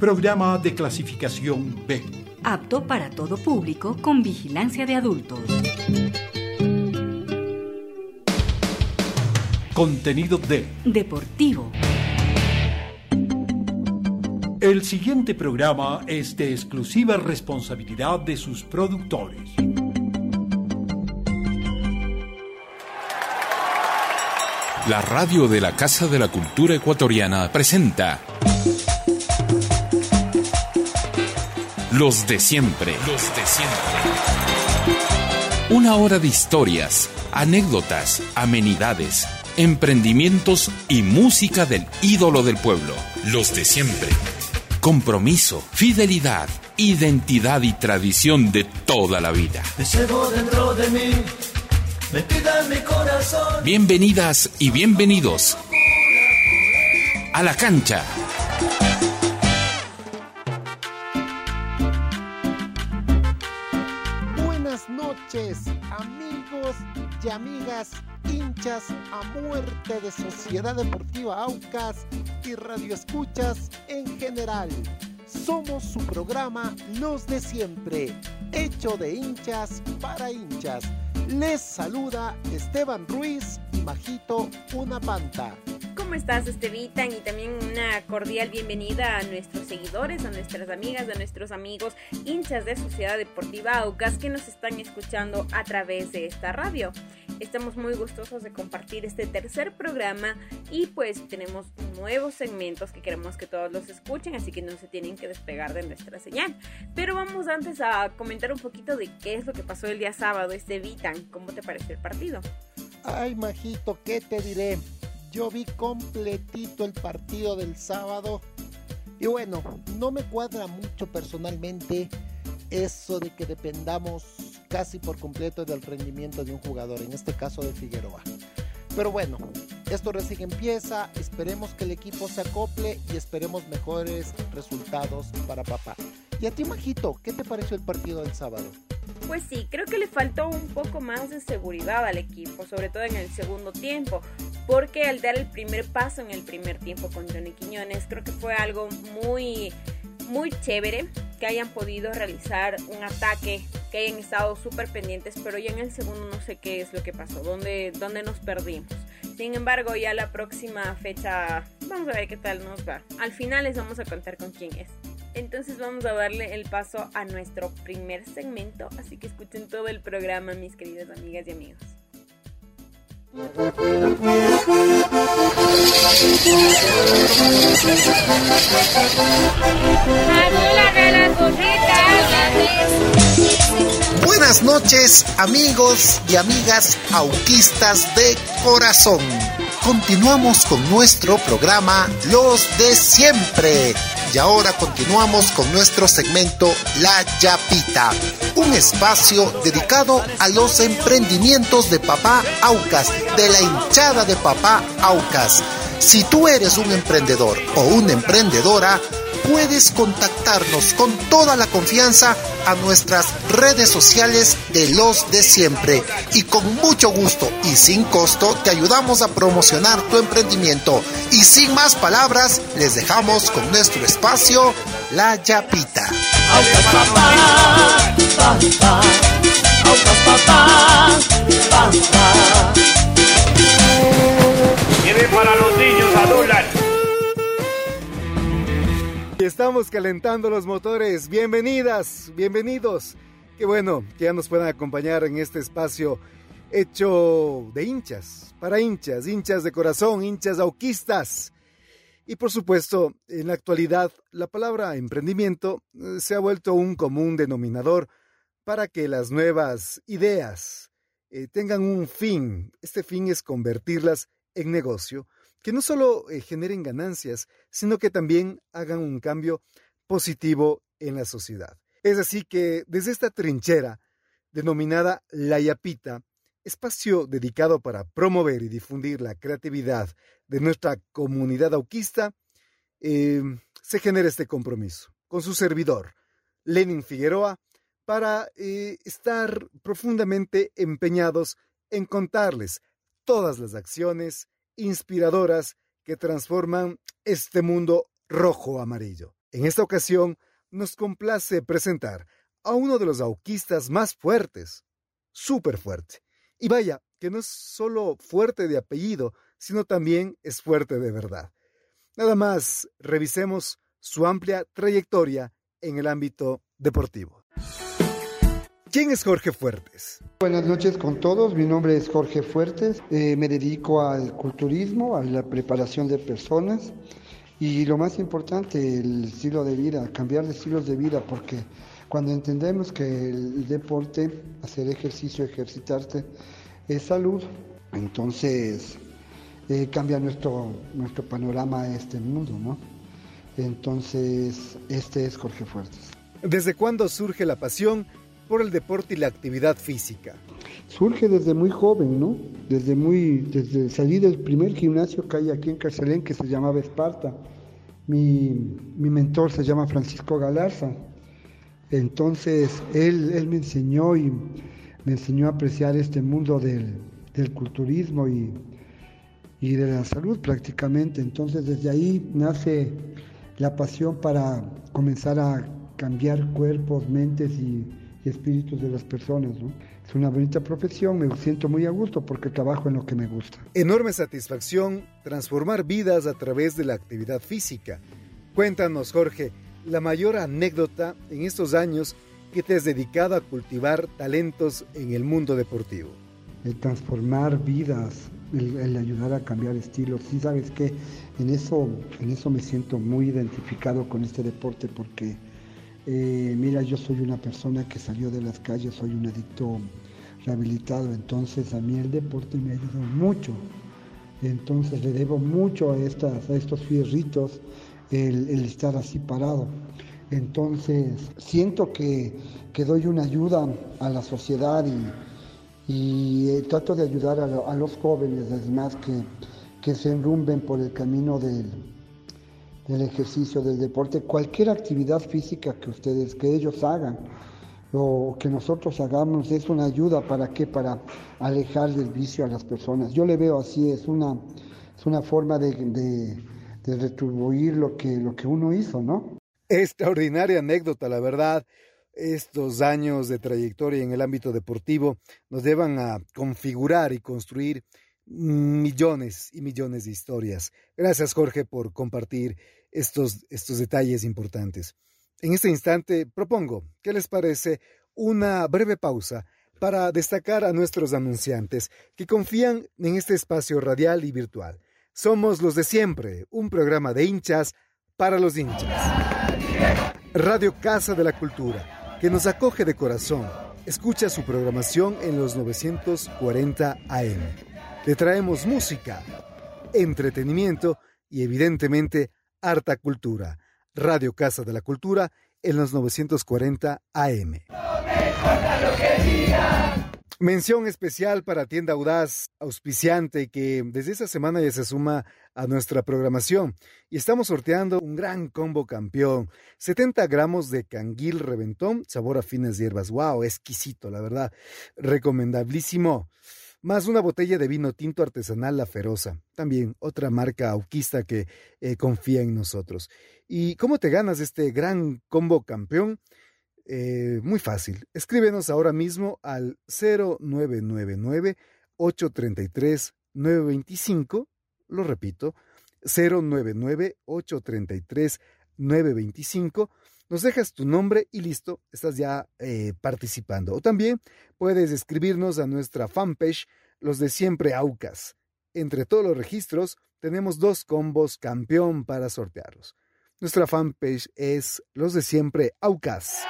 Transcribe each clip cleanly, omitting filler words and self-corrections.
Programa de clasificación B. Apto para todo público con vigilancia de adultos. Contenido D. Deportivo. El siguiente programa es de exclusiva responsabilidad de sus productores. La radio de la Casa de la Cultura Ecuatoriana presenta Los de Siempre. Los de Siempre. Una hora de historias, anécdotas, amenidades, emprendimientos y música del ídolo del pueblo. Los de Siempre. Compromiso, fidelidad, identidad y tradición de toda la vida. Te llevo dentro de mí, metida en mi corazón. Bienvenidas y bienvenidos a la cancha. Buenas noches, amigos y amigas, hinchas a muerte de Sociedad Deportiva Aucas y radioescuchas en general. Somos su programa Los de Siempre, hecho de hinchas para hinchas. Les saluda Esteban Ruiz y Majito Una Panta. ¿Cómo estás, Estevitan? Y también una cordial bienvenida a nuestros seguidores, a nuestras amigas, a nuestros amigos, hinchas de Sociedad Deportiva Aucas que nos están escuchando a través de esta radio. Estamos muy gustosos de compartir este tercer programa y pues tenemos nuevos segmentos que queremos que todos los escuchen, así que no se tienen que despegar de nuestra señal. Pero vamos antes a comentar un poquito de qué es lo que pasó el día sábado, Estevitan. ¿Cómo te pareció el partido? Ay, Majito, ¿qué te diré? Yo vi completito el partido del sábado y bueno, no me cuadra mucho personalmente eso de que dependamos casi por completo del rendimiento de un jugador, en este caso de Figueroa. Pero bueno, esto recién empieza, esperemos que el equipo se acople y esperemos mejores resultados para papá. Y a ti, Majito, ¿qué te pareció el partido del sábado? Pues sí, creo que le faltó un poco más de seguridad al equipo, sobre todo en el segundo tiempo, porque al dar el primer paso en el primer tiempo con Johnny Quiñones, creo que fue algo muy chévere que hayan podido realizar un ataque, que hayan estado súper pendientes, pero ya en el segundo no sé qué es lo que pasó, dónde nos perdimos. Sin embargo, ya la próxima fecha vamos a ver qué tal nos va. Al final les vamos a contar con quién es. Entonces vamos a darle el paso a nuestro primer segmento, así que escuchen todo el programa, mis queridas amigas y amigos. Buenas noches, amigos y amigas auquistas de corazón. Continuamos con nuestro programa Los de Siempre. Y ahora continuamos con nuestro segmento La Yapita, un espacio dedicado a los emprendimientos de Papá Aucas, de la hinchada de Papá Aucas. Si tú eres un emprendedor o una emprendedora, puedes contactarnos con toda la confianza a nuestras redes sociales de Los de Siempre y con mucho gusto y sin costo te ayudamos a promocionar tu emprendimiento. Y sin más palabras, les dejamos con nuestro espacio La Yapita. Aucas papá, papá, Aucas papá, papá. Lleve para los niños a dólar. Estamos calentando los motores. Bienvenidas, bienvenidos. Qué bueno que ya nos puedan acompañar en este espacio hecho de hinchas, para hinchas, hinchas de corazón, hinchas auquistas. Y por supuesto, en la actualidad, la palabra emprendimiento se ha vuelto un común denominador para que las nuevas ideas tengan un fin. Este fin es convertirlas en negocio, que no solo generen ganancias, sino que también hagan un cambio positivo en la sociedad. Es así que desde esta trinchera, denominada La Yapita, espacio dedicado para promover y difundir la creatividad de nuestra comunidad auquista, se genera este compromiso con su servidor, Lenin Figueroa, para estar profundamente empeñados en contarles todas las acciones inspiradoras que transforman este mundo rojo-amarillo. En esta ocasión, nos complace presentar a uno de los auquistas más fuertes, súper fuerte. Y vaya, que no es solo fuerte de apellido, sino también es fuerte de verdad. Nada más, revisemos su amplia trayectoria en el ámbito deportivo. ¿Quién es Jorge Fuertes? Buenas noches con todos, mi nombre es Jorge Fuertes, me dedico al culturismo, a la preparación de personas y lo más importante, el estilo de vida, cambiar de estilos de vida, porque cuando entendemos que el deporte, hacer ejercicio, ejercitarse, es salud, entonces cambia nuestro panorama a este mundo, ¿no? Entonces, este es Jorge Fuertes. ¿Desde cuándo surge la pasión por el deporte y la actividad física? Surge desde muy joven, ¿no? Desde salí del primer gimnasio que hay aquí en Carcelén, que se llamaba Esparta. Mi mentor se llama Francisco Galarza. Entonces, él me enseñó y me enseñó a apreciar este mundo del culturismo y de la salud prácticamente. Entonces, desde ahí nace la pasión para comenzar a cambiar cuerpos, mentes y espíritus de las personas, ¿no? Es una bonita profesión, me siento muy a gusto porque trabajo en lo que me gusta. Enorme satisfacción transformar vidas a través de la actividad física. Cuéntanos, Jorge, la mayor anécdota en estos años que te has dedicado a cultivar talentos en el mundo deportivo. El transformar vidas, el ayudar a cambiar estilos. Sí, sabes que en eso me siento muy identificado con este deporte porque mira, yo soy una persona que salió de las calles, soy un adicto rehabilitado, entonces a mí el deporte me ha ayudado mucho. Entonces le debo mucho a estos fierritos el estar así parado. Entonces siento que doy una ayuda a la sociedad y trato de ayudar a los jóvenes, además que se enrumben por el camino del ejercicio, del deporte, cualquier actividad física que ellos hagan o que nosotros hagamos es una ayuda. ¿Para qué? Para alejar del vicio a las personas. Yo le veo así, es una forma de retribuir lo que uno hizo, ¿no? Extraordinaria anécdota, la verdad. Estos años de trayectoria en el ámbito deportivo nos llevan a configurar y construir millones y millones de historias. Gracias, Jorge, por compartir estos detalles importantes. En este instante propongo, ¿qué les parece? Una breve pausa para destacar a nuestros anunciantes que confían en este espacio radial y virtual. Somos los de siempre, un programa de hinchas para los hinchas. Radio Casa de la Cultura, que nos acoge de corazón. Escucha su programación en los 940 AM. Le traemos música, entretenimiento y evidentemente harta cultura. Radio Casa de la Cultura en los 940 AM. Mención especial para Tienda Audaz, auspiciante, que desde esta semana ya se suma a nuestra programación. Y estamos sorteando un gran combo campeón. 70 gramos de canguil reventón, sabor a finas hierbas. ¡Wow! Exquisito, la verdad. Recomendabilísimo. Más una botella de vino tinto artesanal La Feroza, también otra marca auquista que confía en nosotros. ¿Y cómo te ganas este gran combo campeón? Muy fácil, escríbenos ahora mismo al 0999-833-925, lo repito, 099-833-925, nos dejas tu nombre y listo, estás ya participando. O también puedes escribirnos a nuestra fanpage, Los de Siempre Aucas. Entre todos los registros tenemos 2 combos campeón para sortearlos. Nuestra fanpage es Los de Siempre Aucas.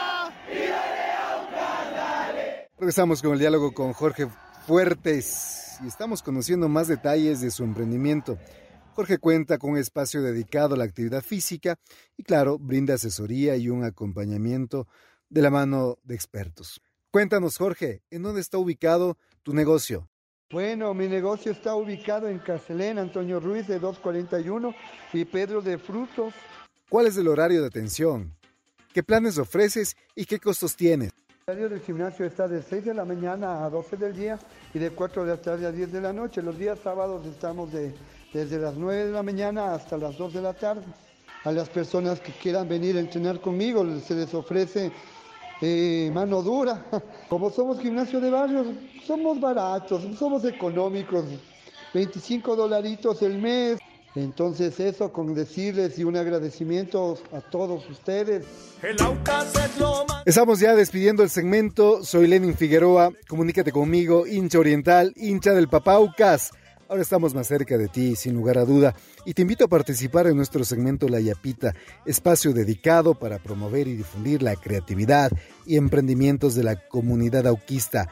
Regresamos con el diálogo con Jorge Fuertes y estamos conociendo más detalles de su emprendimiento. Jorge cuenta con un espacio dedicado a la actividad física y, claro, brinda asesoría y un acompañamiento de la mano de expertos. Cuéntanos, Jorge, ¿en dónde está ubicado tu negocio? Bueno, mi negocio está ubicado en Carcelén, Antonio Ruiz de 241 y Pedro de Frutos. ¿Cuál es el horario de atención? ¿Qué planes ofreces y qué costos tienes? El horario del gimnasio está de 6 de la mañana a 12 del día y de 4 de la tarde a 10 de la noche. Los días sábados estamos desde las 9 de la mañana hasta las 2 de la tarde. a las personas que quieran venir a entrenar conmigo, se les ofrece mano dura. Como somos gimnasio de barrio, somos baratos, somos económicos, $25 el mes. Entonces eso, con decirles y un agradecimiento a todos ustedes. Estamos ya despidiendo el segmento. Soy Lenin Figueroa, comunícate conmigo, hincha oriental, hincha del Papá Aucas. Ahora estamos más cerca de ti, sin lugar a duda, y te invito a participar en nuestro segmento La Yapita, espacio dedicado para promover y difundir la creatividad y emprendimientos de la comunidad auquista.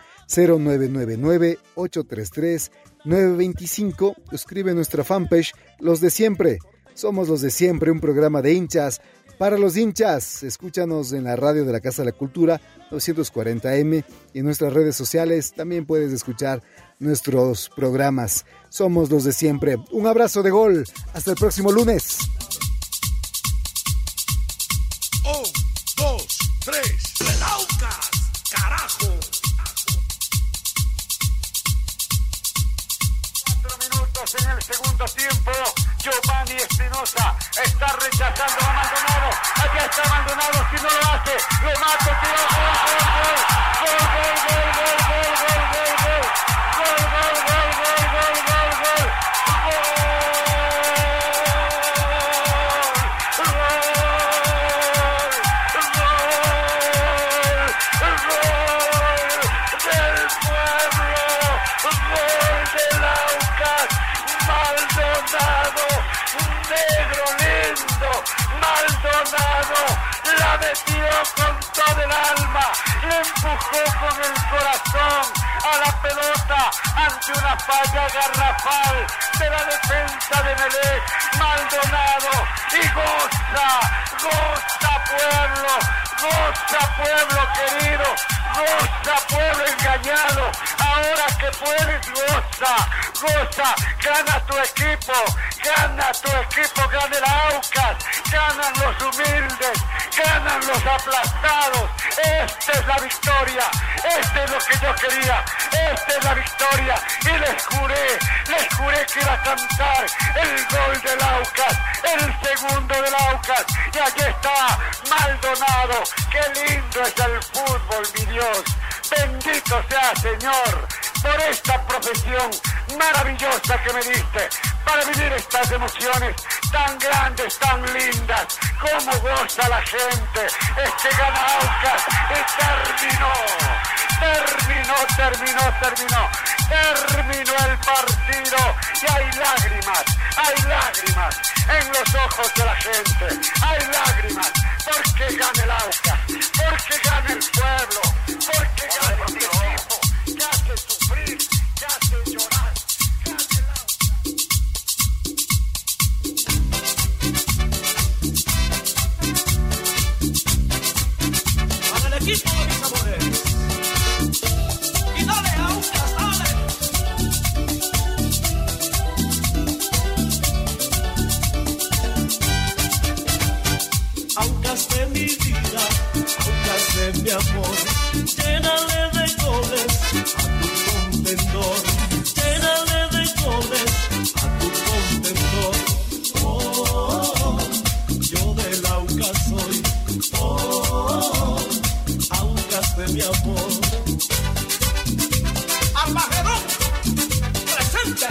0999-833-925. Escribe nuestra fanpage Los de Siempre. Somos Los de Siempre, un programa de hinchas para los hinchas. Escúchanos en la radio de la Casa de la Cultura 940M y en nuestras redes sociales también puedes escuchar nuestros programas. Somos Los de Siempre. Un abrazo de gol. Hasta el próximo lunes. 1, 2, 3. ¡El Aucas! ¡Carajo! 4 minutos en el segundo tiempo. Giovanni Espinosa está rechazando a Maldonado. Allá está Maldonado. Si no lo hace, lo mato. Tiro. Gol. La metió con todo el alma, le empujó con el corazón a la pelota ante una falla garrafal de la defensa de Melec. Maldonado, y goza pueblo querido, goza pueblo engañado. Ahora que puedes, goza, gana tu equipo, gana el Aucas, ganan los humildes, ganan los aplastados. Esta es la victoria, este es lo que yo quería, esta es la victoria. Y les juré que iba a cantar el gol del Aucas, el segundo del Aucas. Y allí está Maldonado. Qué lindo es el fútbol, mi Dios. Bendito sea, Señor, por esta profesión maravillosa que me diste para vivir estas emociones tan grandes, tan lindas. Cómo goza la gente. Este gana Aucas y terminó el partido. Y hay lágrimas en los ojos de la gente. Hay lágrimas porque gana el Aucas, porque gana el pueblo, porque gana el equipo, que hace sufrir, que hace llorar. Equipo de mis amores. Y dale, Aucas, dale. Aucas de mi vida, Aucas de mi amor, llénale de goles a tu contendor, llénale de goles a tu contendor. Oh, yo del Aucas soy. Oh, Aucas de mi amor. Armagedón, presente.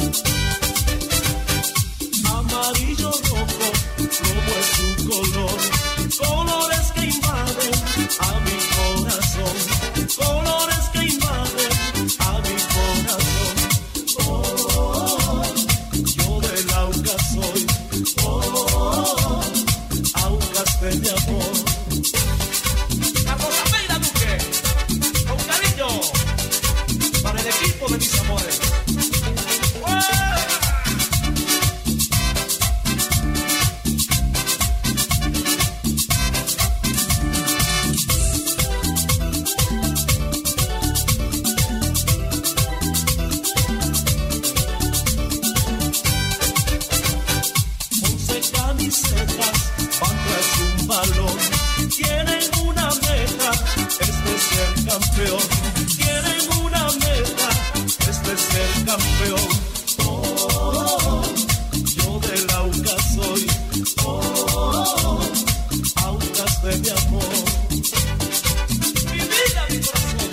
Amarillo rojo, como es su color. camisetas van tras un balón. Tienen una meta, es de ser campeón. Tienen una meta, es de ser campeón. Oh, yo del Aucas soy. Oh, Aucas de mi amor. Mi vida, mi corazón.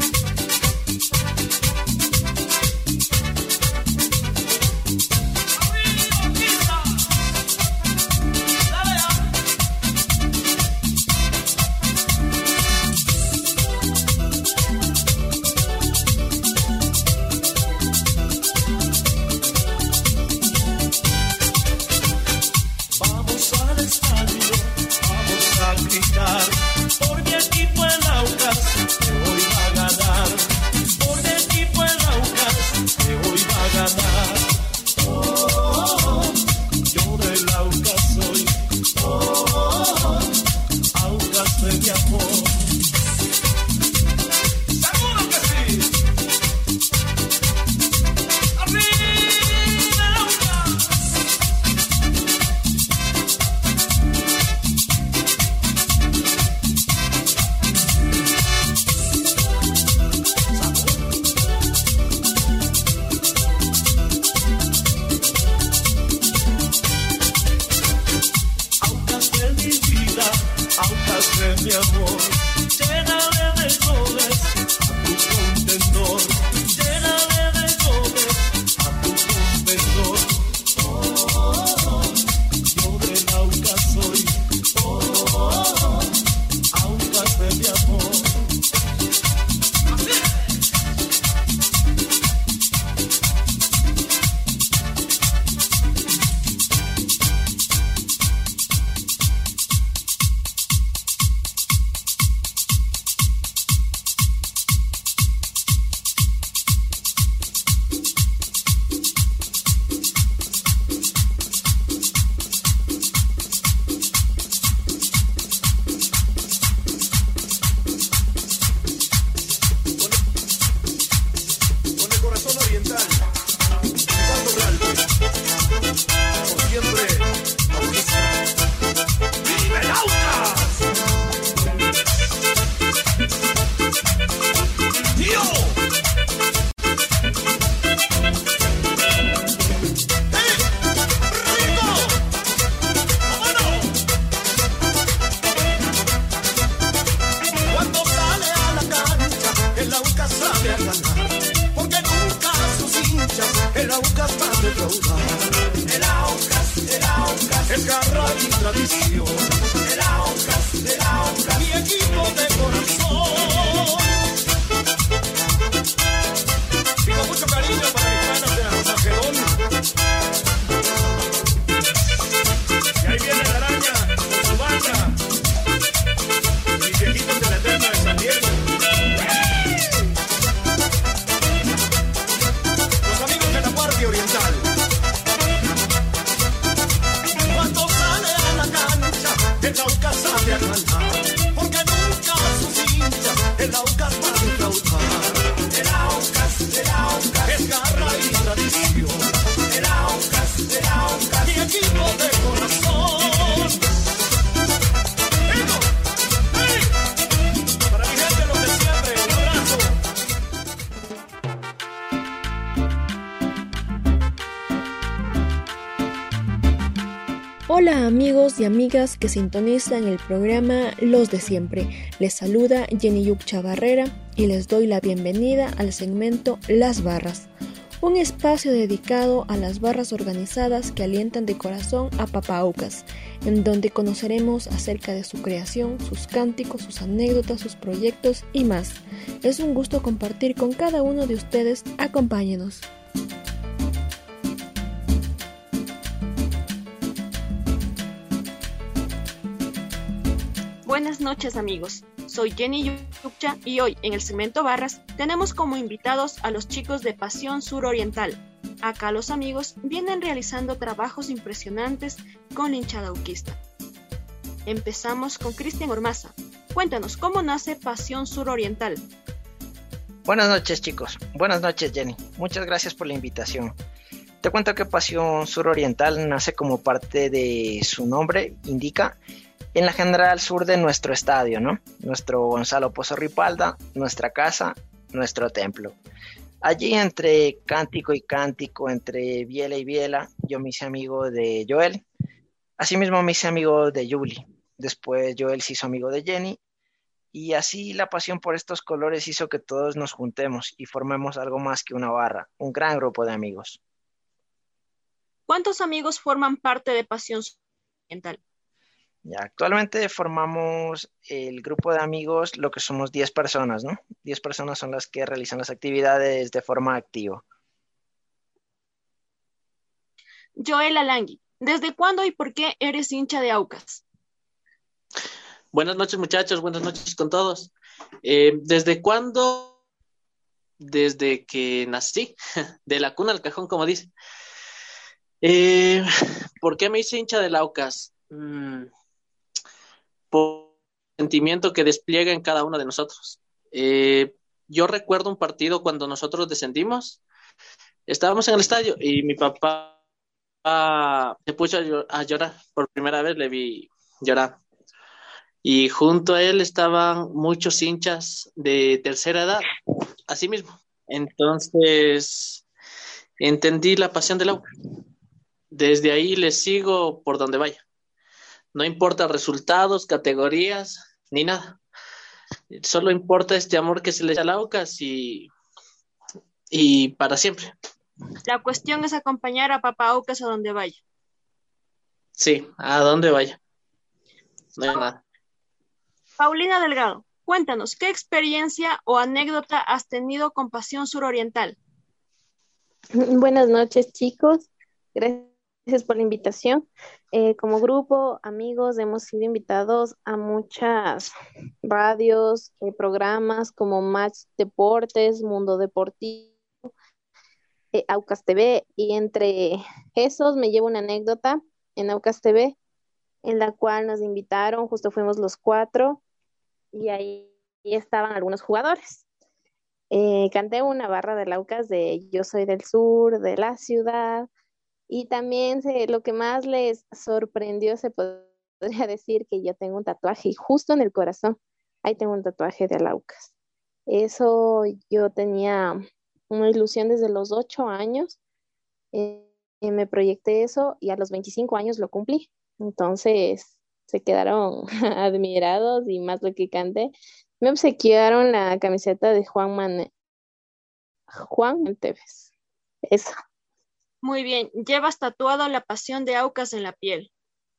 Por mi equipo el Aucas, que hoy va a ganar. Por mi equipo el Aucas, que hoy va a ganar. Oh, yo del Aucas soy. Oh, Aucas de mi amor. ¡Seguro que sí! ¡Arriba el Aucas! Aucas de mi amor, llénale de goles a tu contendor, llénale de goles a tu contendor. Oh, yo del Aucas soy. Oh, Aucas de mi amor. Hola amigos y amigas que sintonizan el programa Los de Siempre. Les saluda Jenny Yuccha Barrera y les doy la bienvenida al segmento Las Barras, un espacio dedicado a las barras organizadas que alientan de corazón a Papá Aucas, en donde conoceremos acerca de su creación, sus cánticos, sus anécdotas, sus proyectos y más. Es un gusto compartir con cada uno de ustedes. Acompáñenos. Buenas noches amigos, soy Jenny Yuccha y hoy en el segmento Barras tenemos como invitados a los chicos de Pasión Suroriental. Acá los amigos vienen realizando trabajos impresionantes con la hinchada auquista. Empezamos con Cristian Ormaza. Cuéntanos, ¿cómo nace Pasión Suroriental? Buenas noches chicos, buenas noches Jenny, muchas gracias por la invitación. Te cuento que Pasión Suroriental nace como parte de su nombre, indica, en la General Sur de nuestro estadio, ¿no? Nuestro Gonzalo Pozo Ripalda, nuestra casa, nuestro templo. Allí entre cántico y cántico, entre biela y biela, yo me hice amigo de Joel. Asimismo me hice amigo de Yuli. Después Joel se hizo amigo de Jenny. Y así la pasión por estos colores hizo que todos nos juntemos y formemos algo más que una barra, un gran grupo de amigos. ¿Cuántos amigos forman parte de Pasión Suroriental? Ya, actualmente formamos el grupo de amigos, lo que somos 10 personas, ¿no? 10 personas son las que realizan las actividades de forma activa. Joel Alangui, ¿desde cuándo y por qué eres hincha de Aucas? Buenas noches, muchachos, buenas noches con todos. ¿Desde cuándo? Desde que nací, de la cuna al cajón, como dice. ¿Por qué me hice hincha del Aucas? Por el sentimiento que despliega en cada uno de nosotros. Yo recuerdo un partido cuando nosotros descendimos, estábamos en el estadio y mi papá se puso a llorar. Por primera vez le vi llorar. Y junto a él estaban muchos hinchas de tercera edad, así mismo. Entonces, entendí la pasión del Aucas. Desde ahí le sigo por donde vaya. No importa resultados, categorías, ni nada. Solo importa este amor que se le da al Aucas y para siempre. La cuestión es acompañar a Papá Aucas a donde vaya. Sí, a donde vaya. No hay nada. Paulina Delgado, cuéntanos, ¿qué experiencia o anécdota has tenido con Pasión Suroriental? Buenas noches, chicos. Gracias por la invitación. Como grupo, amigos, hemos sido invitados a muchas radios, programas como Match Deportes, Mundo Deportivo, Aucas TV, y entre esos me llevo una anécdota en Aucas TV, en la cual nos invitaron, justo fuimos los 4, y ahí estaban algunos jugadores. Canté una barra del Aucas de Yo soy del sur, de la ciudad, y también lo que más les sorprendió, se podría decir, que yo tengo un tatuaje, y justo en el corazón, ahí tengo un tatuaje de Aucas. Eso yo tenía una ilusión desde los 8 años, me proyecté eso, y a los 25 años lo cumplí. Entonces se quedaron admirados, y más lo que canté. Me obsequiaron la camiseta de Juan Tevez. Eso. Muy bien, llevas tatuado la pasión de Aucas en la piel.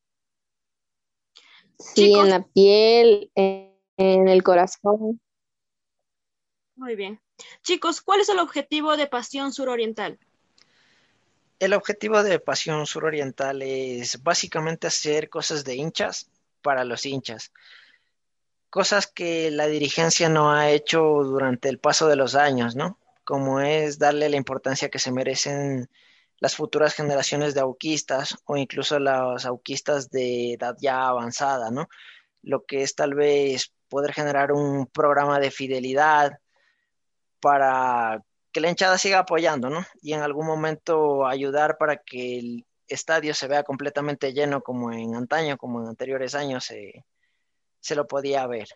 Sí, chicos, en la piel, en el corazón. Muy bien. Chicos, ¿cuál es el objetivo de Pasión Suroriental? El objetivo de Pasión Suroriental es básicamente hacer cosas de hinchas para los hinchas. Cosas que la dirigencia no ha hecho durante el paso de los años, ¿no? Como es darle la importancia que se merecen las futuras generaciones de auquistas o incluso los auquistas de edad ya avanzada, ¿no? Lo que es tal vez poder generar un programa de fidelidad para que la hinchada siga apoyando, ¿no? Y en algún momento ayudar para que el estadio se vea completamente lleno como en antaño, como en anteriores años se lo podía ver.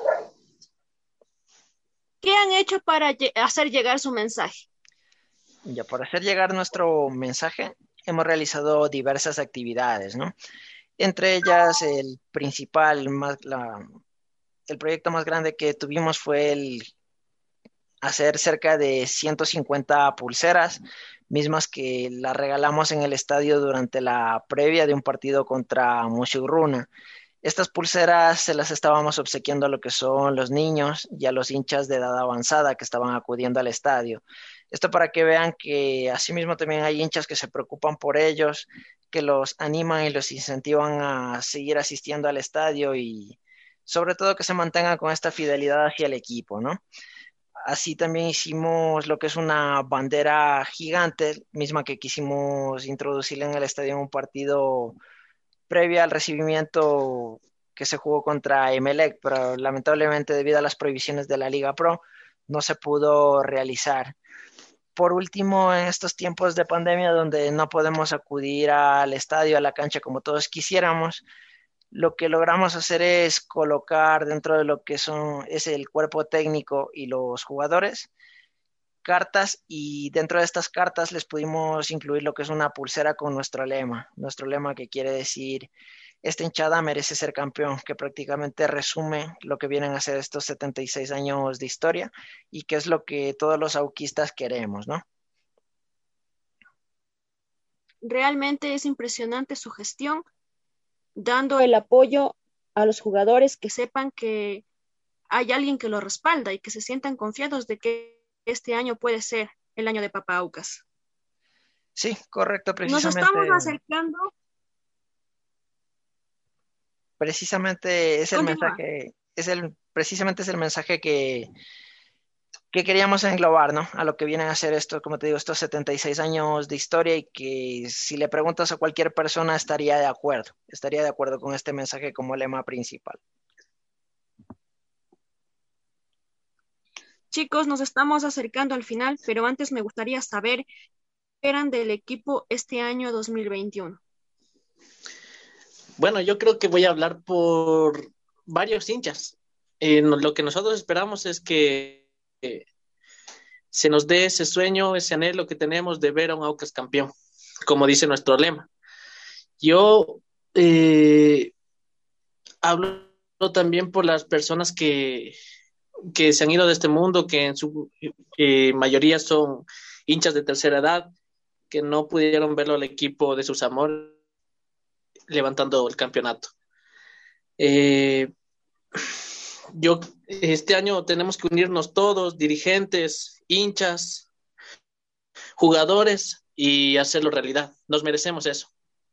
¿Qué han hecho para hacer llegar su mensaje? Ya, para hacer llegar nuestro mensaje, hemos realizado diversas actividades, ¿no? Entre ellas, el proyecto más grande que tuvimos fue el hacer cerca de 150 pulseras, mismas que las regalamos en el estadio durante la previa de un partido contra Mushuruna. Estas pulseras se las estábamos obsequiando a lo que son los niños y a los hinchas de edad avanzada que estaban acudiendo al estadio. Esto para que vean que asimismo también hay hinchas que se preocupan por ellos, que los animan y los incentivan a seguir asistiendo al estadio y sobre todo que se mantengan con esta fidelidad hacia el equipo, ¿no? Así también hicimos lo que es una bandera gigante, misma que quisimos introducir en el estadio en un partido previo al recibimiento que se jugó contra Emelec, pero lamentablemente debido a las prohibiciones de la Liga Pro no se pudo realizar. por último, en estos tiempos de pandemia donde no podemos acudir al estadio, a la cancha como todos quisiéramos, lo que logramos hacer es colocar dentro de lo que es el cuerpo técnico y los jugadores cartas, y dentro de estas cartas les pudimos incluir lo que es una pulsera con nuestro lema que quiere decir: esta hinchada merece ser campeón, que prácticamente resume lo que vienen a ser estos 76 años de historia y que es lo que todos los auquistas queremos, ¿no? Realmente es impresionante su gestión, dando el apoyo a los jugadores, que sepan que hay alguien que los respalda y que se sientan confiados de que este año puede ser el año de Papa Aucas. Sí, correcto, precisamente. Nos estamos acercando. Precisamente es el mensaje, precisamente es el mensaje que queríamos englobar, ¿no? A lo que vienen a ser estos, como te digo, estos 76 años de historia, y que si le preguntas a cualquier persona estaría de acuerdo con este mensaje como lema principal. Chicos, nos estamos acercando al final, pero antes me gustaría saber qué esperan del equipo este año 2021. Bueno, yo creo que voy a hablar por varios hinchas. Lo que nosotros esperamos es que se nos dé ese sueño, ese anhelo que tenemos de ver a un Aucas campeón, como dice nuestro lema. Yo hablo también por las personas que se han ido de este mundo, que en su mayoría son hinchas de tercera edad, que no pudieron verlo al equipo de sus amores levantando el campeonato. Este año tenemos que unirnos todos, dirigentes, hinchas, jugadores, y hacerlo realidad. Nos merecemos eso.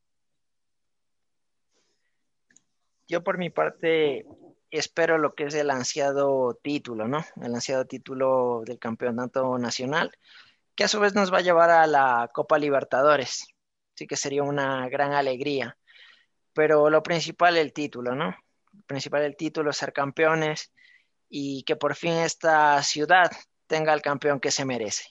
Yo por mi parte espero lo que es el ansiado título, ¿no? El ansiado título del campeonato nacional, que a su vez nos va a llevar a la Copa Libertadores. Así que sería una gran alegría. Pero lo principal, el título, ¿no? Lo principal, el título, ser campeones, y que por fin esta ciudad tenga el campeón que se merece.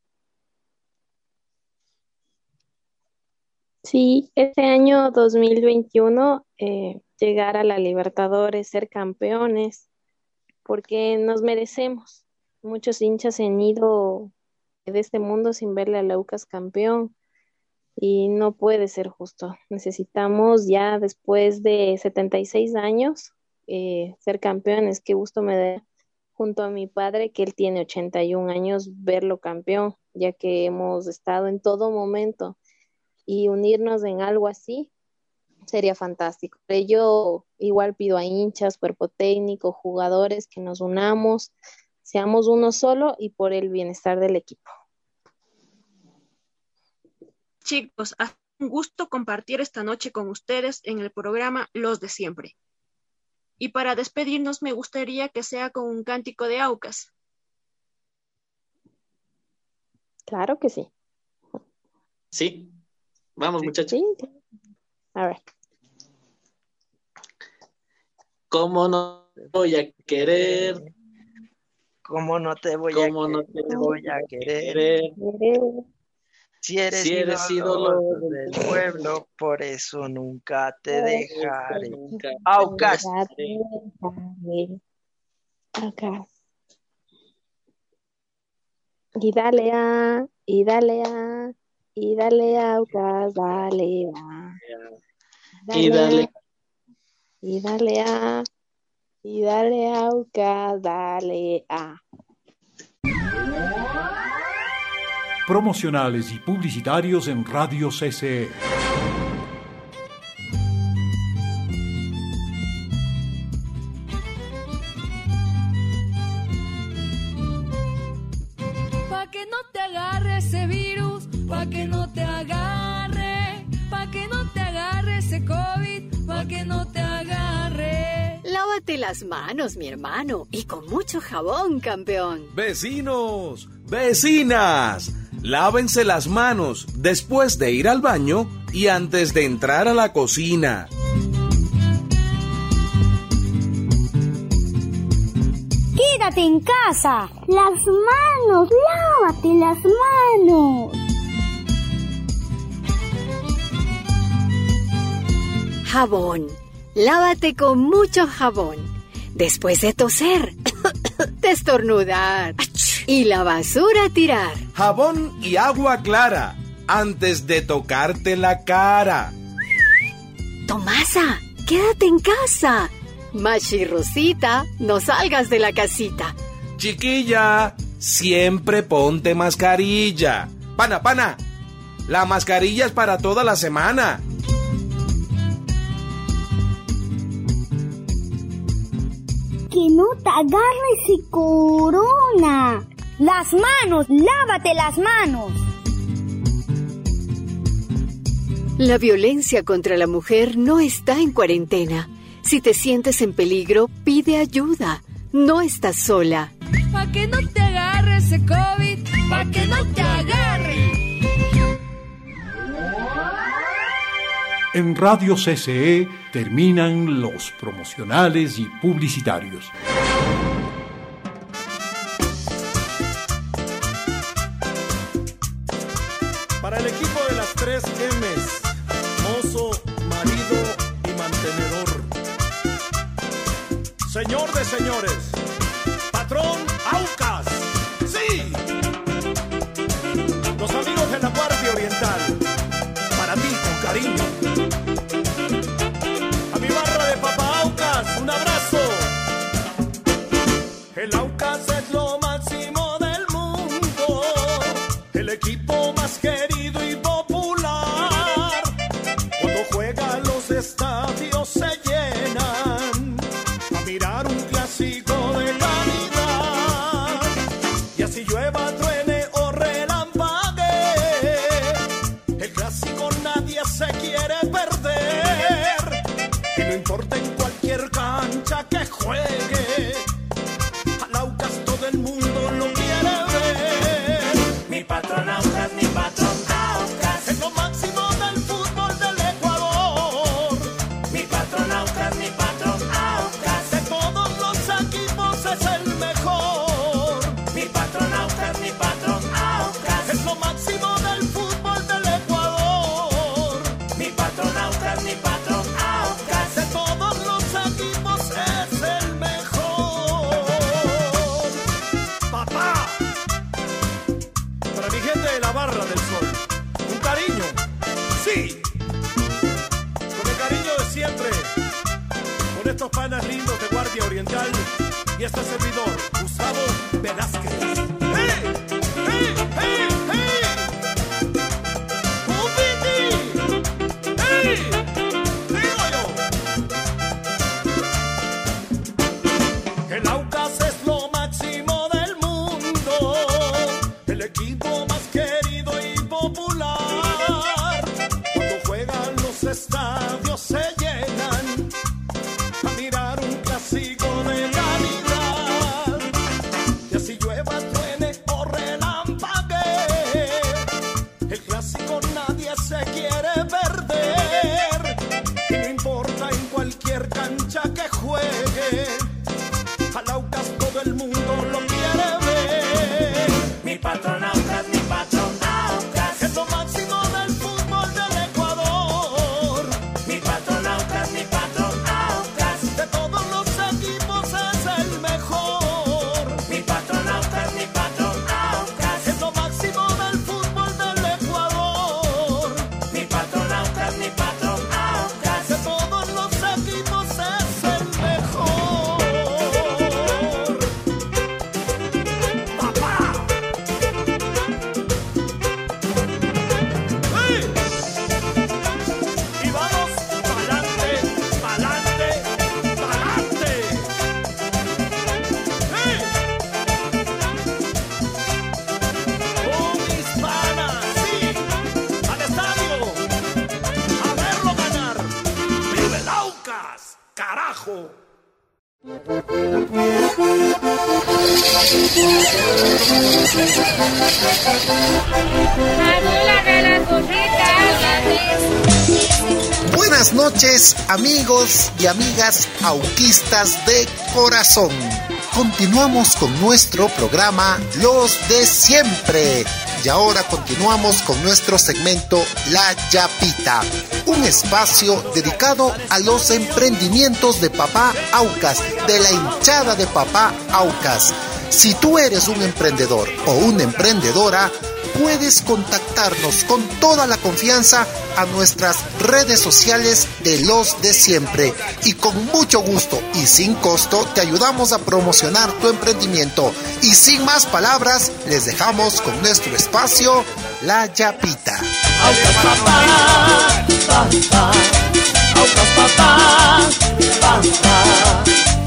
Sí, este año 2021 llegar a la Libertadores, ser campeones, porque nos merecemos. Muchos hinchas se han ido de este mundo sin verle al Aucas campeón, y no puede ser justo. Necesitamos ya después de 76 años ser campeones. Qué gusto me da, junto a mi padre, que él tiene 81 años, verlo campeón, ya que hemos estado en todo momento, y unirnos en algo así sería fantástico. Por ello, igual pido a hinchas, cuerpo técnico, jugadores, que nos unamos, seamos uno solo y por el bienestar del equipo. Chicos, ha sido un gusto compartir esta noche con ustedes en el programa Los de Siempre. Y para despedirnos me gustaría que sea con un cántico de Aucas. Claro que sí. Sí. Vamos, muchachos. Sí. A ver. ¿Cómo no te voy a querer? ¿Cómo no te voy a querer? Si eres ídolo del pueblo, por eso nunca te dejaré. Aucas. Aucas. Y dale a, y dale a, y dale a Aucas, dale a. Y dale. Y dale a, y dale a Aucas, dale a. Promocionales y publicitarios en Radio CCE. Pa' que no te agarre ese virus, pa' que no te agarre, pa' que no te agarre ese COVID, pa' que no te agarre. Lávate las manos, mi hermano, y con mucho jabón, campeón. Vecinos, vecinas, lávense las manos después de ir al baño y antes de entrar a la cocina. ¿Qué quédate en casa. Las manos, lávate las manos. Jabón. Lávate con mucho jabón. Después de toser, de estornudar y la basura tirar. Jabón y agua clara antes de tocarte la cara. Tomasa, quédate en casa. Machi Rosita, no salgas de la casita. Chiquilla, siempre ponte mascarilla. Pana, la mascarilla es para toda la semana. Que no te agarre ese corona. Las manos, lávate las manos. La violencia contra la mujer no está en cuarentena. Si te sientes en peligro, pide ayuda. No estás sola. Pa' que no te agarre ese COVID, pa' que no te agarre. En Radio CCE terminan los promocionales y publicitarios. Para el equipo de las 3 M's, mozo, marido y mantenedor. Señor de señores, patrón Aucas, sí. Los amigos de la Guardia Oriental, para ti con cariño. A mi barra de Papa Aucas, un abrazo. El Aucas es lo máximo del mundo, el equipo más querido y popular. Cuando juega los estadios se llenan a mirar un clásico de calidad. Y así llueva, truene o relampague, el clásico nadie se quiere perder. Y no importa en cualquier cancha que juegue, al Aucas todo el mundo lo quiere ver. Mi patrón Aucas, mi patrón Aucas, es lo máximo del fútbol del Ecuador. Mi patrón Aucas, mi patrón Aucas, de todos los equipos es el mejor. Mi patrón Aucas, mi patrón Aucas, es lo máximo del fútbol del Ecuador. Mi patrón Aucas, mi patrón Aucas, de todos los equipos es el mejor. Papá, para mi gente de la Barra del Sol, un cariño, sí, con el cariño de siempre, con estos panas lindos de Guardia Oriental y este servidor, Gustavo Velázquez. ¡Hey! ¡Hey! ¡Hey! ¡Hey! ¡Upiti! ¡Hey! ¡Digo yo! El Aucas es lo máximo del mundo, el equipo más querido y popular. Cuando juegan los estadios se llenan a mirar un clásico de calidad. Y así llueva, truene o relampague, el clásico nadie se quiere perder. Y no importa en cualquier cancha que juegue, al Aucas todo el mundo lo quiere ver. Mi patrón Aucas, mi patrón Aucas, es lo máximo del fútbol del Ecuador. Mi patrón Aucas, mi patrón Aucas, de todos los equipos es el mejor. Mi patrón Aucas, mi patrón Aucas, es lo máximo del fútbol del Ecuador. Mi patrón Aucas, mi patrón Aucas, de todos los equipos es el mejor. Papá. ¡Hey! Y vamos pa'lante, pa'lante, pa'lante. ¡Hey! ¡Oh, mis panas! ¡Sí! ¡Al estadio! ¡A verlo ganar! ¡Vive el Aucas! ¡Carajo! Buenas noches, amigos y amigas auquistas de corazón. Continuamos con nuestro programa Los de Siempre. Y ahora continuamos con nuestro segmento La Yapita, un espacio dedicado a los emprendimientos de Papá Aucas, de la hinchada de Papá Aucas. Si tú eres un emprendedor o una emprendedora, puedes contactarnos con toda la confianza a nuestras redes sociales de Los de Siempre y con mucho gusto y sin costo te ayudamos a promocionar tu emprendimiento. Y sin más palabras, les dejamos con nuestro espacio La Yapita. Aucas papá, papá, Aucas papá, papá.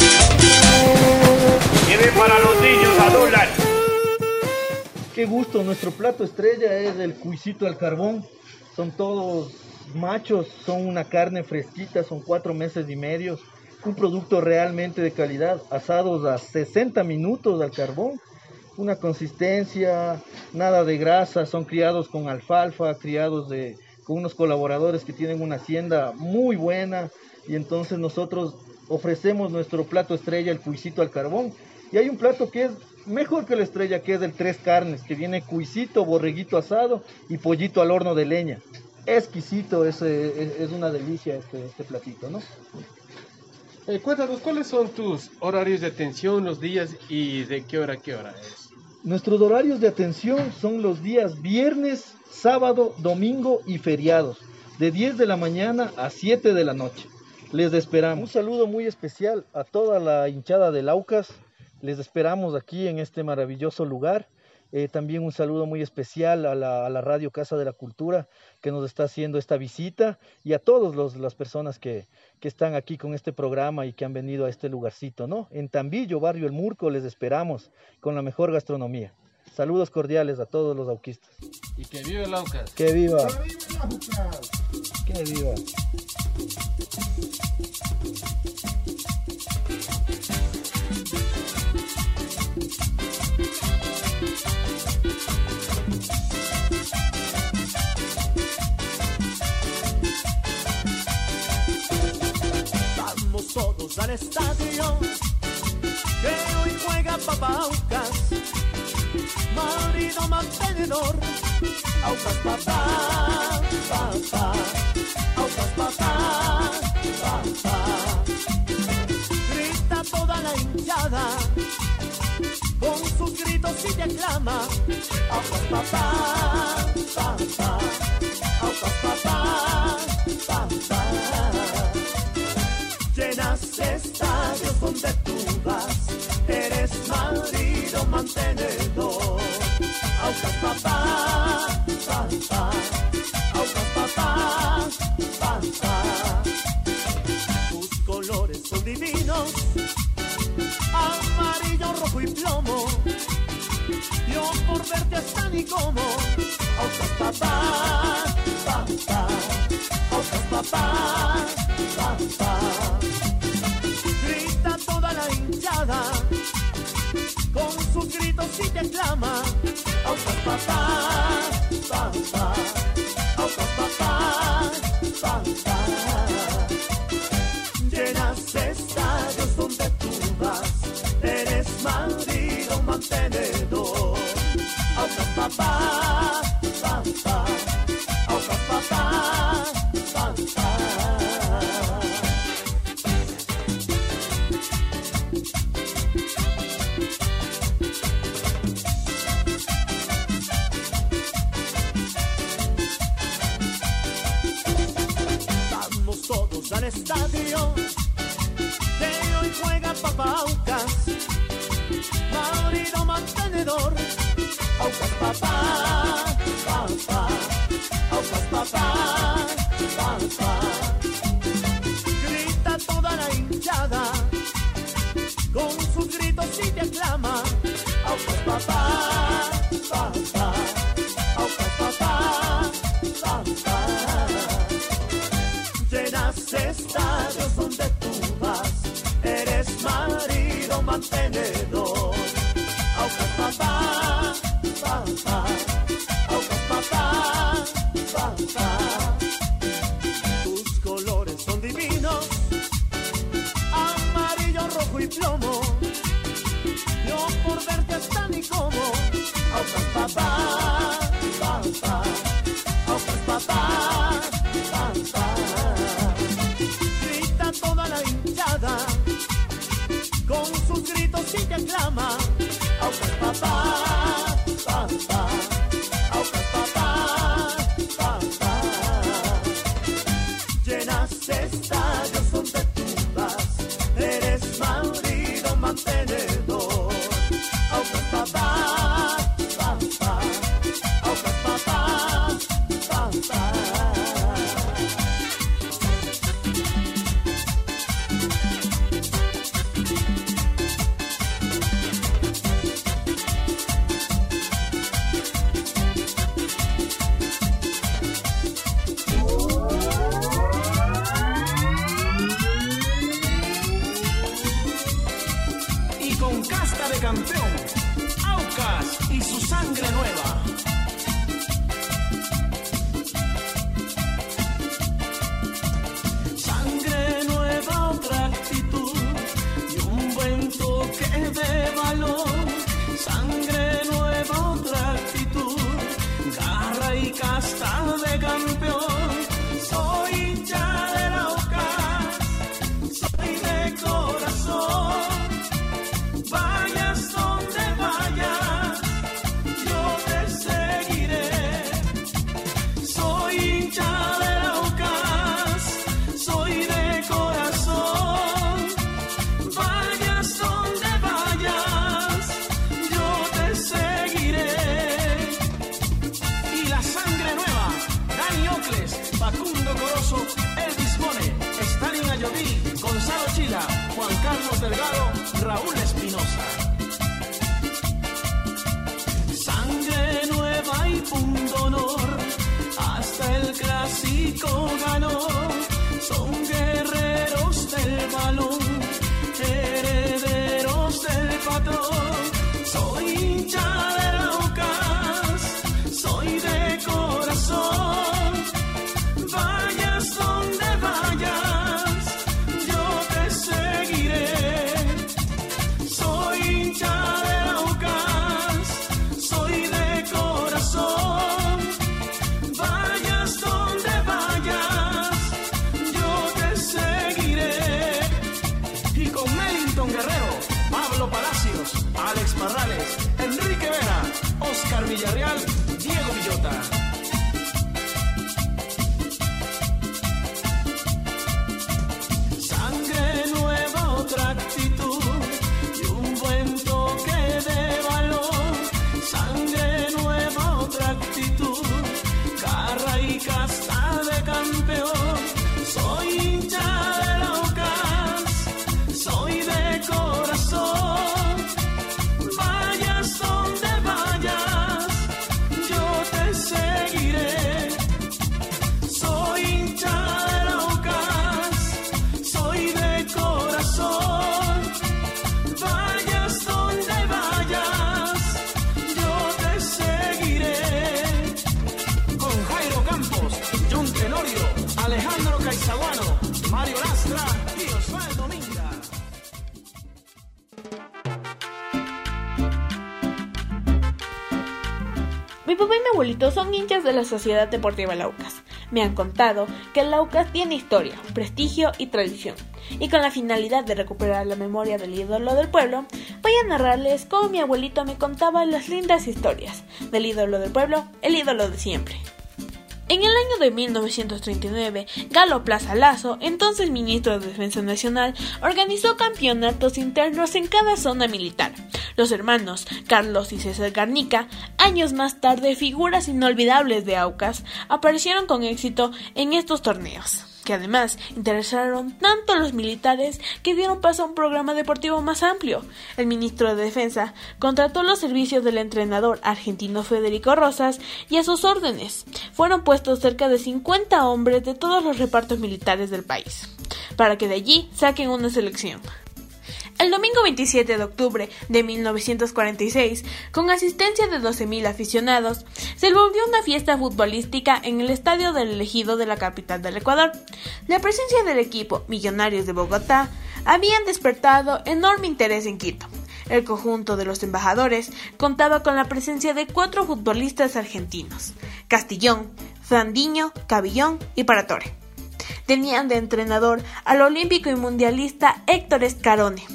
Lleve para los niños a dólar. Qué gusto, nuestro plato estrella es el cuisito al carbón. Son todos machos, son una carne fresquita, son 4 meses y medio. Un producto realmente de calidad, asados a 60 minutos al carbón. Una consistencia, nada de grasa, son criados con alfalfa, con unos colaboradores que tienen una hacienda muy buena. Y entonces nosotros ofrecemos nuestro plato estrella, el cuisito al carbón. Y hay un plato que es mejor que la estrella, que es el 3 carnes, que viene cuisito, borreguito asado y pollito al horno de leña. Exquisito, es una delicia este platito, ¿no? Cuéntanos, ¿cuáles son tus horarios de atención, los días y de qué hora a qué hora es? Nuestros horarios de atención son los días viernes, sábado, domingo y feriados, de 10 de la mañana a 7 de la noche. Les esperamos. Un saludo muy especial a toda la hinchada del Aucas. Les esperamos aquí en este maravilloso lugar. También un saludo muy especial a la Radio Casa de la Cultura que nos está haciendo esta visita y a todas las personas que están aquí con este programa y que han venido a este lugarcito, ¿no? En Tambillo, Barrio El Murco, les esperamos con la mejor gastronomía. Saludos cordiales a todos los auquistas. Y que viva el Aucas. ¡Que viva! ¡Que viva! Vamos todos al estadio, que hoy juega Papá Aucas, marido mantenedor. Aucas papá, papá, Aucas papá, papá. Grita toda la hinchada, con sus gritos y te aclama. Aucas papá, papá, Aucas papá, papá. Llenas estadios donde tú vas, eres marido mantenedor. Aucas papá, papá, Aucas papá, papá. Tus colores son divinos, amarillo, rojo y plomo. Yo por verte hasta ni como. Aucas papá, papá, Aucas papá, papá. Grita toda la hinchada, con sus gritos y te aclama. Aucas papá, papá, Aucas papá, papá. Llenas estadios donde tú vas, eres marido mantenedor. Aucas papá, papá, Aucas papá, papá. Todos al estadio, que hoy juega Papá Aucas, marido mantenedor. Aucas papá, papá, Aucas papá, papá. Grita toda la hinchada, con sus gritos y te aclama. Aucas papá, papá, Aucas papá, papá. Llenas estadios donde tú vas, eres marido mantenedor. Aucas papá, papá, Aucas papá, papá. Tus colores son divinos, amarillo, rojo y plomo. llama Aucas papá, papá, Aucas papá, papá. Llenas estadios donde tú vas, eres marido mantenedor. Aucas papá, papá, Aucas papá, papá. Campeón, Aucas y su sangre nueva. Sangre nueva, otra actitud y un buen toque de valor. Sangre nueva, otra actitud, garra y casta de campeón. Soy hincha del Aucas, soy de corazón. Vayas donde vayas, yo te seguiré. Soy hincha del Aucas, soy de corazón. Vayas donde vayas, yo te seguiré. Y la sangre nueva, Dani Ocles, Facundo Corozo, Elvis Mone, Stalin Ayoví, Gonzalo Chila, Juan Carlos Delgado, Raúl Espinosa. Sangre nueva y punto honor, hasta el clásico ganó. Son guerreros del balón, herederos del patrón. Soy hincha del Aucas, soy de corazón. Vayas donde vayas, yo te seguiré. Soy hincha del Aucas, soy de corazón. Vayas donde vayas, yo te seguiré. Y con Mellington Guerrero, Pablo Palacios, Alex Parrales, Enrique Vera, Oscar Villarreal, Diego Villota. Sangre nueva, otra actitud y un buen toque de valor. Sangre nueva, otra actitud, garra y casta de campeón. Soy hincha del Aucas, soy de corazón. Vayas donde vayas, yo te seguiré. Soy hincha del Aucas, soy de corazón. Vayas donde vayas, yo te seguiré. Con Jairo Campos, John Tenorio, Alejandro Caizaguano, Mario Lastra y Osvaldo Minga. Mi papá y mi abuelito son hinchas de la Sociedad Deportiva Laucas. Me han contado que el Aucas tiene historia, prestigio y tradición. Y con la finalidad de recuperar la memoria del ídolo del pueblo, voy a narrarles cómo mi abuelito me contaba las lindas historias del ídolo del pueblo, el ídolo de siempre. En el año de 1939, Galo Plaza Lazo, entonces ministro de Defensa Nacional, organizó campeonatos internos en cada zona militar. Los hermanos Carlos y César Garnica, años más tarde figuras inolvidables de Aucas, aparecieron con éxito en estos torneos, que además interesaron tanto a los militares que dieron paso a un programa deportivo más amplio. El ministro de Defensa contrató los servicios del entrenador argentino Federico Rosas y a sus órdenes fueron puestos cerca de 50 hombres de todos los repartos militares del país, para que de allí saquen una selección. El domingo 27 de octubre de 1946, con asistencia de 12.000 aficionados, se volvió una fiesta futbolística en el estadio del Ejido de la capital del Ecuador. La presencia del equipo Millonarios de Bogotá habían despertado enorme interés en Quito. El conjunto de los embajadores contaba con la presencia de 4 futbolistas argentinos: Castillón, Frandiño, Cabillón y Paratore. Tenían de entrenador al olímpico y mundialista Héctor Escarone,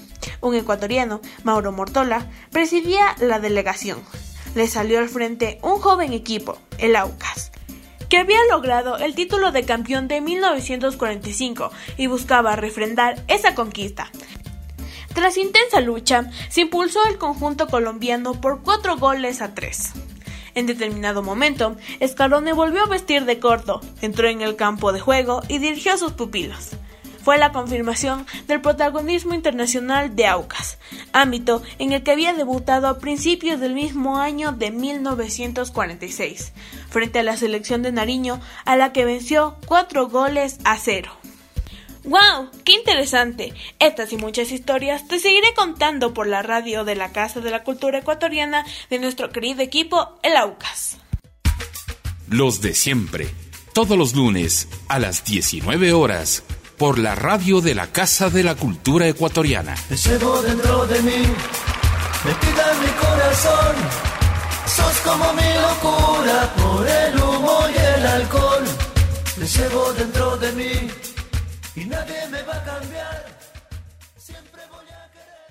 Un ecuatoriano, Mauro Mortola, presidía la delegación. Le salió al frente un joven equipo, el Aucas, que había logrado el título de campeón de 1945 y buscaba refrendar esa conquista. Tras intensa lucha, se impulsó el conjunto colombiano por 4-3. En determinado momento, Scaloni volvió a vestir de corto, entró en el campo de juego y dirigió a sus pupilos. Fue la confirmación del protagonismo internacional de Aucas, ámbito en el que había debutado a principios del mismo año de 1946, frente a la selección de Nariño, a la que venció 4-0. ¡Wow! ¡Qué interesante! Estas y muchas historias te seguiré contando por la radio de la Casa de la Cultura Ecuatoriana de nuestro querido equipo, el Aucas. Los de siempre, todos los lunes a las 19 horas, por la radio de la Casa de la Cultura Ecuatoriana. Te llevo dentro de mí, metida en mi corazón. Sos como mi locura por el humo y el alcohol. Te llevo dentro de mí y nadie me va a cambiar. Siempre voy a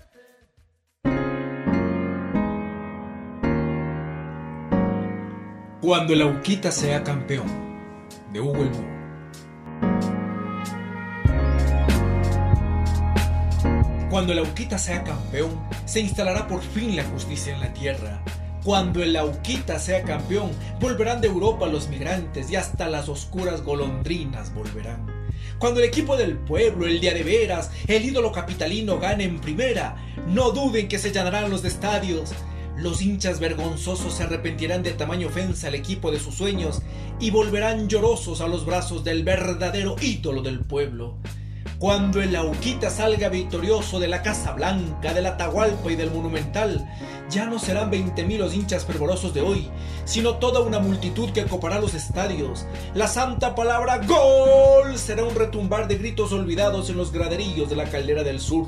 quererte. Cuando el Auquita sea campeón, de Hugo el Búho. Cuando el Auquita sea campeón, se instalará por fin la justicia en la tierra. Cuando el Auquita sea campeón, volverán de Europa los migrantes y hasta las oscuras golondrinas volverán. Cuando el equipo del pueblo, el día de veras, el ídolo capitalino gane en primera, no duden que se llenarán los estadios. Los hinchas vergonzosos se arrepentirán de tamaña ofensa al equipo de sus sueños y volverán llorosos a los brazos del verdadero ídolo del pueblo. Cuando el Auquita salga victorioso de la Casa Blanca, del Atahualpa y del Monumental, ya no serán 20.000 los hinchas fervorosos de hoy, sino toda una multitud que copará los estadios. La santa palabra ¡Gol! Será un retumbar de gritos olvidados en los graderillos de la Caldera del Sur.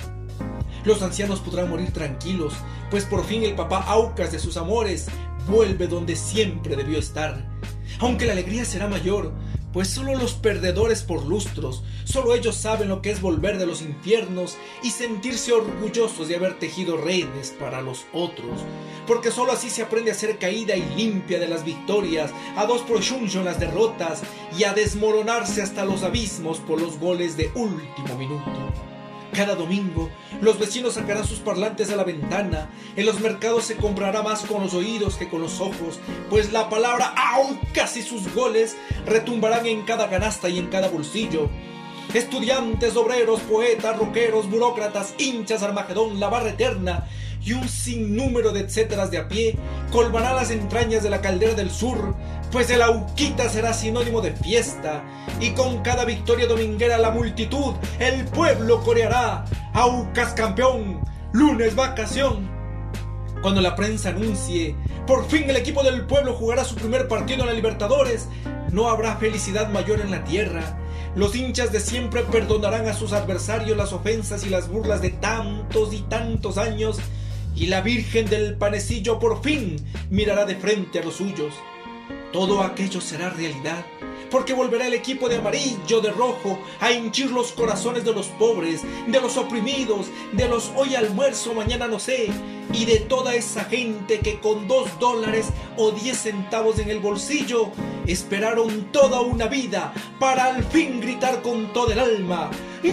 Los ancianos podrán morir tranquilos, pues por fin el papá Aucas de sus amores vuelve donde siempre debió estar. Aunque la alegría será mayor, pues solo los perdedores por lustros, solo ellos saben lo que es volver de los infiernos y sentirse orgullosos de haber tejido redes para los otros, porque solo así se aprende a ser caída y limpia de las victorias, a dos prochuncho en las derrotas y a desmoronarse hasta los abismos por los goles de último minuto. Cada domingo, los vecinos sacarán sus parlantes a la ventana. En los mercados se comprará más con los oídos que con los ojos, pues la palabra Aucas y sus goles retumbarán en cada canasta y en cada bolsillo. Estudiantes, obreros, poetas, rockeros, burócratas, hinchas, Armagedón, la barra eterna y un sinnúmero de etcéteras de a pie colmarán las entrañas de la Caldera del Sur, pues el Auquita será sinónimo de fiesta, y con cada victoria dominguera la multitud, el pueblo coreará Aucas campeón, lunes vacación. Cuando la prensa anuncie por fin el equipo del pueblo jugará su primer partido en la Libertadores, no habrá felicidad mayor en la tierra. Los hinchas de siempre perdonarán a sus adversarios las ofensas y las burlas de tantos y tantos años, y la Virgen del Panecillo por fin mirará de frente a los suyos. Todo aquello será realidad, porque volverá el equipo de amarillo, de rojo, a hinchir los corazones de los pobres, de los oprimidos, de los hoy almuerzo, mañana no sé, y de toda esa gente que con $2 o 10 centavos en el bolsillo esperaron toda una vida para al fin gritar con todo el alma: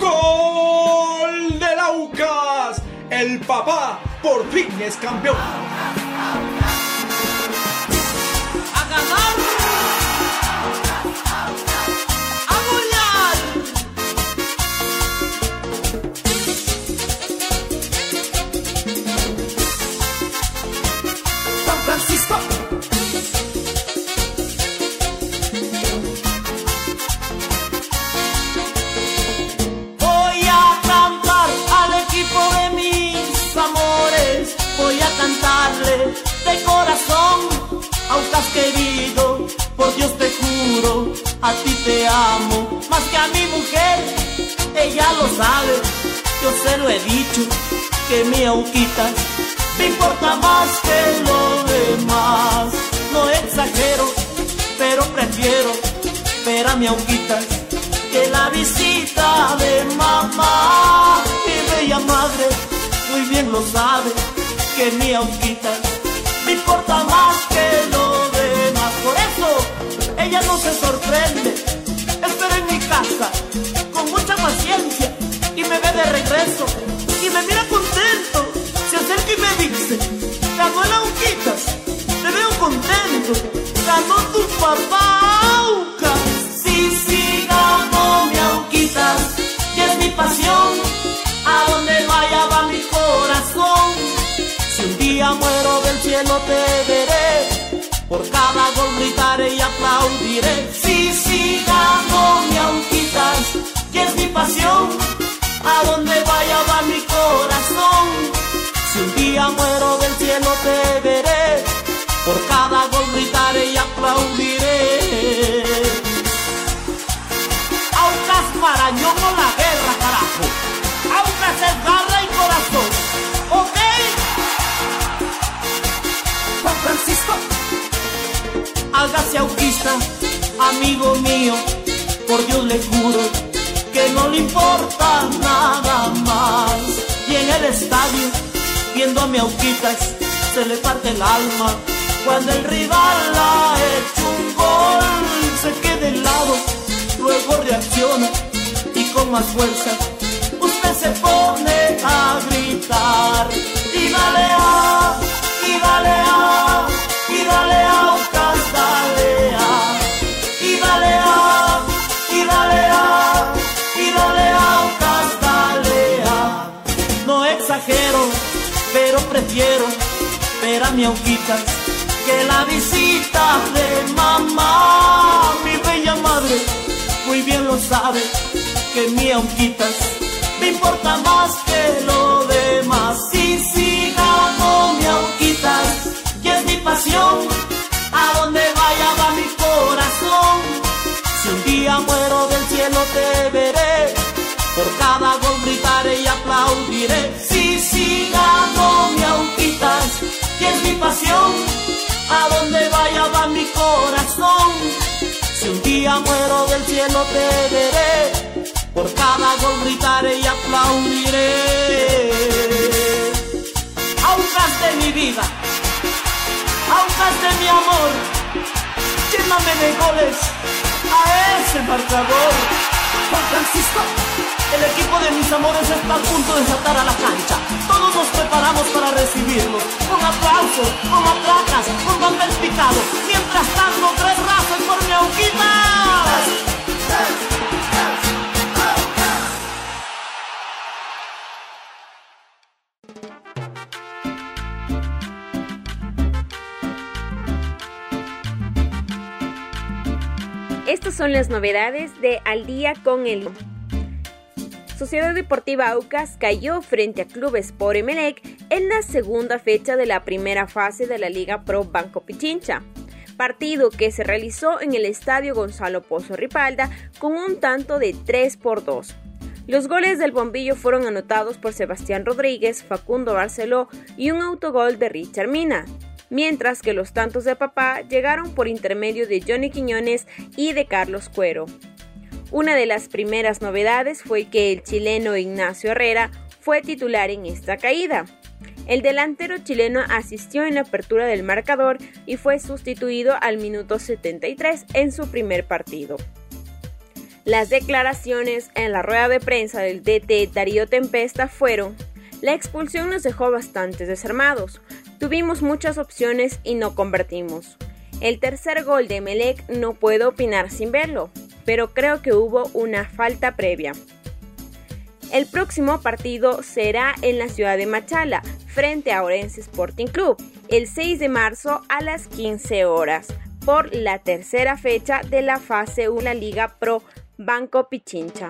¡Gol del Aucas! ¡El papá por fin es campeón! ¡A ganar! Voy a cantar al equipo de mis amores, voy a cantarle de corazón. Aucas querido, por Dios te juro, a ti te amo más que a mi mujer. Ella lo sabe, yo se lo he dicho, que mi Auquitas me importa más que lo demás. No exagero, pero prefiero ver a mi Auquitas que la visita de mamá. Mi bella madre muy bien lo sabe, que mi Auquita me importa más que lo demás. Por eso ella no se sorprende, espera en mi casa con mucha paciencia y me ve de regreso y me mira contento. Se acerca y me dice: ganó el Auquitas, te veo contento, ganó tu papá, Aucas. Sí, sí, ganó mi Auquitas, y es mi pasión, a donde vaya va mi corazón. Si un día muero del cielo te veré, por cada gol gritaré y aplaudiré. Sí, sí, ganó mi Auquitas, y es mi pasión, a donde vaya va mi corazón. Si un día muero del cielo te veré, por cada gol gritaré y aplaudiré. Aucas Marañón o la guerra, carajo. Aucas es garra y corazón, ¿ok? Juan Francisco, hágase auquista, amigo mío, por Dios le juro que no le importa nada más. Y en el estadio, viendo a mi Auquitas, se le parte el alma cuando el rival ha hecho un gol. Se queda helado, luego reacciona y con más fuerza usted se pone a gritar. Y dale a, y dale a, y dale a Aucas, dale a, y dale a, y dale a, y dale a Aucas, dale a. No exagero, pero prefiero ver a mi Auquitas que la visita de mamá. Mi bella madre muy bien lo sabe, que mi Auquitas me importa más que lo demás. Sí, sí, ganó mi Auquitas, y es mi pasión, a donde vaya va mi corazón. Si un día muero del cielo te veré, por cada gol gritaré y aplaudiré. Sí, sí, ganó mi Auquitas, y es mi pasión, a donde vaya va mi corazón. Si un día muero del cielo te veré, por cada gol gritaré y aplaudiré. Aucas de mi vida, Aucas de mi amor, lléname de goles a ese marcador. Juan Francisco, el equipo de mis amores está a punto de saltar a la cancha. Todos nos preparamos para recibirlos, con aplausos, con atracas, con papel picado. Mientras tanto, 3 razas por mi Auquitas. Estas son las novedades de Al Día con el... Sociedad Deportiva Aucas cayó frente a Club Sport Emelec en la segunda fecha de la primera fase de la Liga Pro Banco Pichincha, partido que se realizó en el Estadio Gonzalo Pozo Ripalda con un tanto de 3-2. Los goles del bombillo fueron anotados por Sebastián Rodríguez, Facundo Barceló y un autogol de Richard Mina, mientras que los tantos de papá llegaron por intermedio de Johnny Quiñones y de Carlos Cuero. Una de las primeras novedades fue que el chileno Ignacio Herrera fue titular en esta caída. El delantero chileno asistió en la apertura del marcador y fue sustituido al minuto 73 en su primer partido. Las declaraciones en la rueda de prensa del DT Darío Tempesta fueron: la expulsión nos dejó bastante desarmados, tuvimos muchas opciones y no convertimos. El tercer gol de Emelec no puedo opinar sin verlo, pero creo que hubo una falta previa. El próximo partido será en la ciudad de Machala, frente a Orense Sporting Club, el 6 de marzo a las 15 horas, por la tercera fecha de la fase 1 de la Liga Pro Banco Pichincha.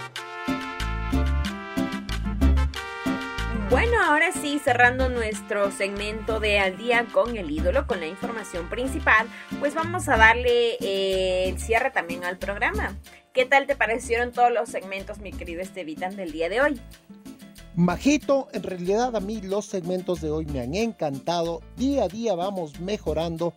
Bueno, ahora sí, cerrando nuestro segmento de Al Día con el Ídolo, con la información principal, pues vamos a darle el cierre también al programa. ¿Qué tal te parecieron todos los segmentos, mi querido Estevitan, del día de hoy? Majito, en realidad a mí los segmentos de hoy me han encantado. Día a día vamos mejorando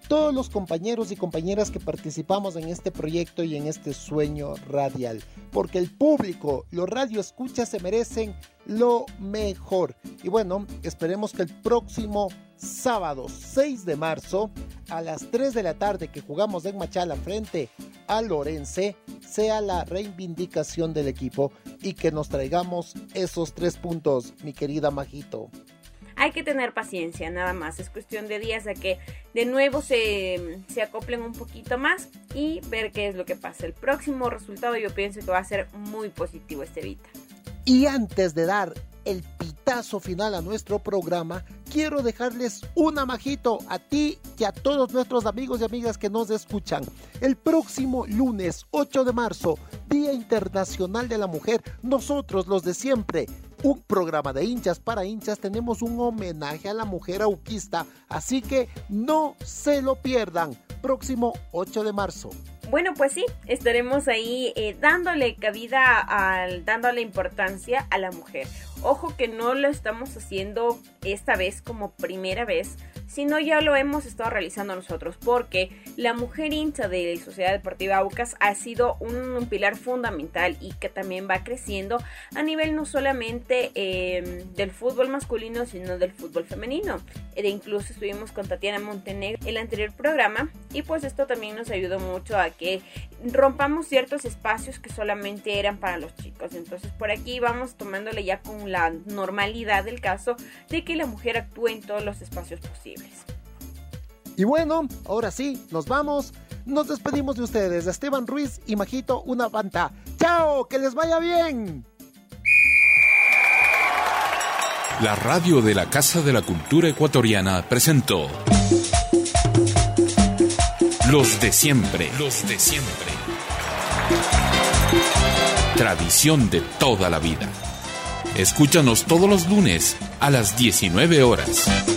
todos los compañeros y compañeras que participamos en este proyecto y en este sueño radial, porque el público, los radioescuchas se merecen lo mejor. Y bueno, esperemos que el próximo sábado 6 de marzo a las 3 de la tarde que jugamos en Machala frente a Lorense sea la reivindicación del equipo y que nos traigamos esos 3 puntos, mi querida Majito. Hay que tener paciencia, nada más. Es cuestión de días a que de nuevo se acoplen un poquito más y ver qué es lo que pasa. El próximo resultado yo pienso que va a ser muy positivo, Estevita. Y antes de dar el pitazo final a nuestro programa, quiero dejarles una, Majito, a ti y a todos nuestros amigos y amigas que nos escuchan. El próximo lunes 8 de marzo, Día Internacional de la Mujer, nosotros los de siempre, un programa de hinchas para hinchas, tenemos un homenaje a la mujer auquista, así que no se lo pierdan, próximo 8 de marzo. Bueno, pues sí, estaremos ahí dándole cabida, dándole importancia a la mujer. Ojo que no lo estamos haciendo esta vez como primera vez, sino ya lo hemos estado realizando nosotros, porque la mujer hincha de la Sociedad Deportiva Aucas ha sido un pilar fundamental y que también va creciendo a nivel no solamente del fútbol masculino, sino del fútbol femenino. Incluso estuvimos con Tatiana Montenegro en el anterior programa y pues esto también nos ayudó mucho a que rompamos ciertos espacios que solamente eran para los chicos. Entonces por aquí vamos tomándole ya con la normalidad del caso de que la mujer actúe en todos los espacios posibles. Y bueno, ahora sí, nos vamos. Nos despedimos de ustedes, Esteban Ruiz y Majito Una Panta. ¡Chao! ¡Que les vaya bien! La radio de la Casa de la Cultura Ecuatoriana presentó Los de Siempre. Los de Siempre. Tradición de toda la vida. Escúchanos todos los lunes a las 19 horas.